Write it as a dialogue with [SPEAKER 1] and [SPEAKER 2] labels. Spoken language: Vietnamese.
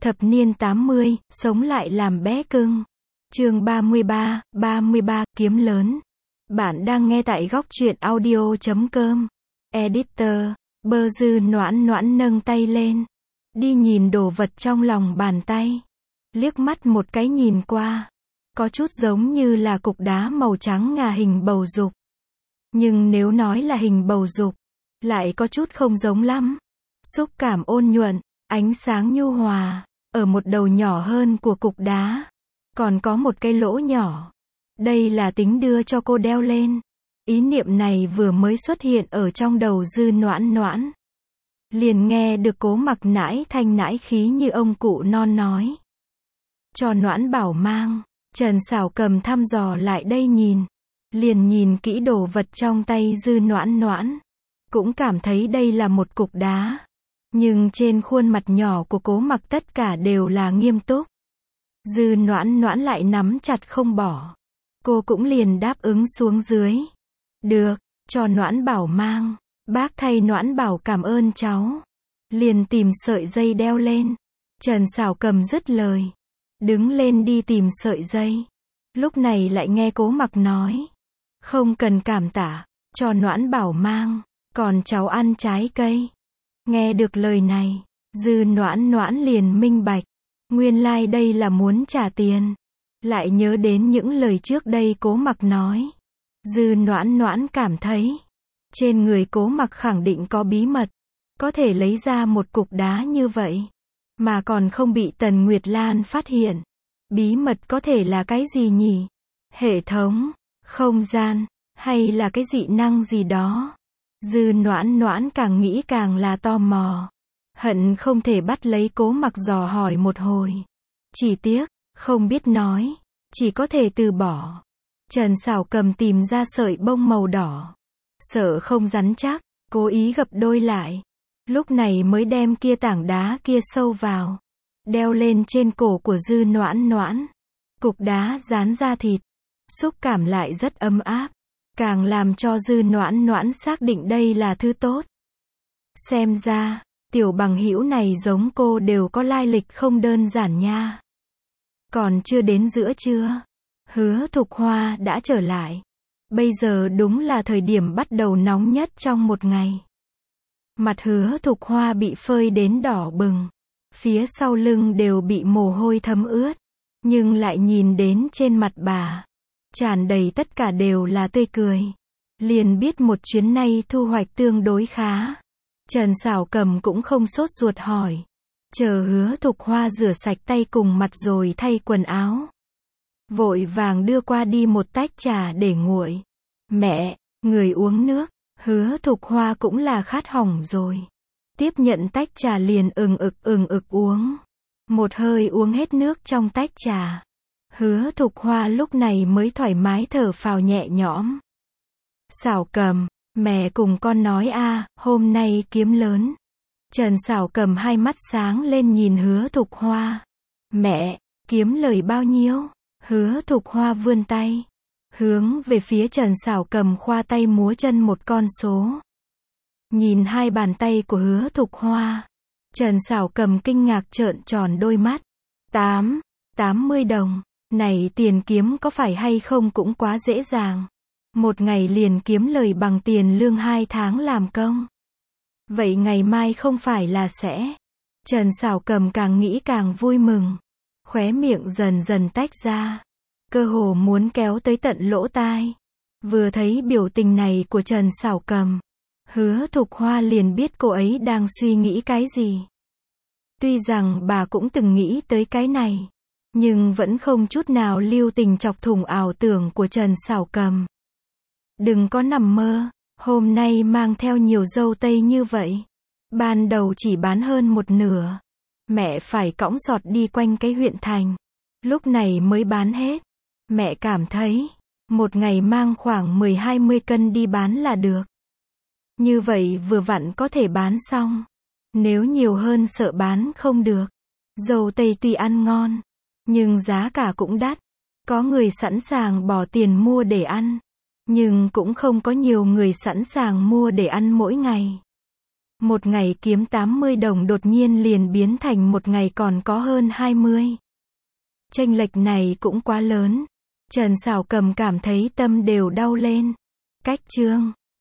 [SPEAKER 1] Thập niên 80, sống lại làm bé cưng. Chương 33, kiếm lớn. Bạn đang nghe tại góc truyện audio.com. Editor, Bơ Dư Noãn Noãn nâng tay lên. Đi nhìn đồ vật trong lòng bàn tay. Liếc mắt một cái nhìn qua. Có chút giống như là cục đá màu trắng ngà hình bầu dục. Nhưng nếu nói là hình bầu dục, lại có chút không giống lắm. Xúc cảm ôn nhuận, ánh sáng nhu hòa. Ở một đầu nhỏ hơn của cục đá, còn có một cái lỗ nhỏ. Đây là tính đưa cho cô đeo lên. Ý niệm này vừa mới xuất hiện ở trong đầu Dư Noãn Noãn. Liền nghe được Cố Mặc nãi thanh nãi khí như ông cụ non nói. Cho Noãn Bảo mang. Trần Sảo Cầm thăm dò lại đây nhìn. Liền nhìn kỹ đồ vật trong tay Dư Noãn Noãn. Cũng cảm thấy đây là một cục đá. Nhưng trên khuôn mặt nhỏ của Cố Mặc tất cả đều là nghiêm túc. Dư Noãn Noãn lại nắm chặt không bỏ. Cô cũng liền đáp ứng xuống dưới. Được, cho Noãn Bảo mang. Bác thay Noãn Bảo cảm ơn cháu. Liền tìm sợi dây đeo lên. Trần Sảo Cầm dứt lời. Đứng lên đi tìm sợi dây. Lúc này lại nghe Cố Mặc nói. Không cần cảm tạ, cho Noãn Bảo mang. Còn cháu ăn trái cây. Nghe được lời này, Dư Noãn Noãn liền minh bạch. Nguyên lai đây là muốn trả tiền. Lại nhớ đến những lời trước đây Cố Mặc nói. Dư Noãn Noãn cảm thấy. Trên người Cố Mặc khẳng định có bí mật. Có thể lấy ra một cục đá như vậy. Mà còn không bị Tần Nguyệt Lan phát hiện. Bí mật có thể là cái gì nhỉ? Hệ thống, không gian, hay là cái dị năng gì đó? Dư Noãn Noãn càng nghĩ càng là tò mò. Hận không thể bắt lấy Cố Mặc dò hỏi một hồi. Chỉ tiếc, không biết nói. Chỉ có thể từ bỏ. Trần Sảo Cầm tìm ra sợi bông màu đỏ. Sợ không rắn chắc, cố ý gập đôi lại. Lúc này mới đem kia tảng đá kia sâu vào. Đeo lên trên cổ của Dư Noãn Noãn. Cục đá dán ra thịt. Xúc cảm lại rất ấm áp. Càng làm cho Dư Noãn Noãn xác định đây là thứ tốt. Xem ra, tiểu bằng hữu này giống cô đều có lai lịch không đơn giản nha. Còn chưa đến giữa trưa, Hứa Thục Hoa đã trở lại. Bây giờ đúng là thời điểm bắt đầu nóng nhất trong một ngày. Mặt Hứa Thục Hoa bị phơi đến đỏ bừng. Phía sau lưng đều bị mồ hôi thấm ướt. Nhưng lại nhìn đến trên mặt bà. Tràn đầy tất cả đều là tươi cười. Liền biết một chuyến này thu hoạch tương đối khá. Trần Sảo Cầm cũng không sốt ruột hỏi. Chờ Hứa Thục Hoa rửa sạch tay cùng mặt rồi thay quần áo. Vội vàng đưa qua đi một tách trà để nguội. Mẹ, người uống nước. Hứa Thục Hoa cũng là khát hỏng rồi. Tiếp nhận tách trà liền ừng ực uống. Một hơi uống hết nước trong tách trà. Hứa Thục Hoa lúc này mới thoải mái thở phào nhẹ nhõm. Sảo Cầm, mẹ cùng con nói hôm nay kiếm lớn. Trần Sảo Cầm hai mắt sáng lên nhìn Hứa Thục Hoa. Mẹ, kiếm lời bao nhiêu? Hứa Thục Hoa vươn tay. Hướng về phía Trần Sảo Cầm khoa tay múa chân một con số. Nhìn hai bàn tay của Hứa Thục Hoa. Trần Sảo Cầm kinh ngạc trợn tròn đôi mắt. 80 đồng. Này tiền kiếm có phải hay không cũng quá dễ dàng. Một ngày liền kiếm lời bằng tiền lương 2 tháng làm công. Vậy ngày mai không phải là sẽ. Trần Sảo Cầm càng nghĩ càng vui mừng. Khóe miệng dần dần tách ra. Cơ hồ muốn kéo tới tận lỗ tai. Vừa thấy biểu tình này của Trần Sảo Cầm. Hứa Thục Hoa liền biết cô ấy đang suy nghĩ cái gì. Tuy rằng bà cũng từng nghĩ tới cái này. Nhưng vẫn không chút nào lưu tình chọc thủng ảo tưởng của Trần Sảo Cầm. Đừng có nằm mơ, hôm nay mang theo nhiều dâu tây như vậy. Ban đầu chỉ bán hơn một nửa. Mẹ phải cõng giọt đi quanh cái huyện thành. Lúc này mới bán hết. Mẹ cảm thấy, một ngày mang khoảng 10-20 cân đi bán là được. Như vậy vừa vặn có thể bán xong. Nếu nhiều hơn sợ bán không được. Dâu tây tuy ăn ngon. Nhưng giá cả cũng đắt. Có người sẵn sàng bỏ tiền mua để ăn. Nhưng cũng không có nhiều người sẵn sàng mua để ăn mỗi ngày. Một ngày kiếm 80 đồng đột nhiên liền biến thành một ngày còn có hơn 20. Chênh lệch này cũng quá lớn. Trần Sảo Cầm cảm thấy tâm đều đau lên. Cách chương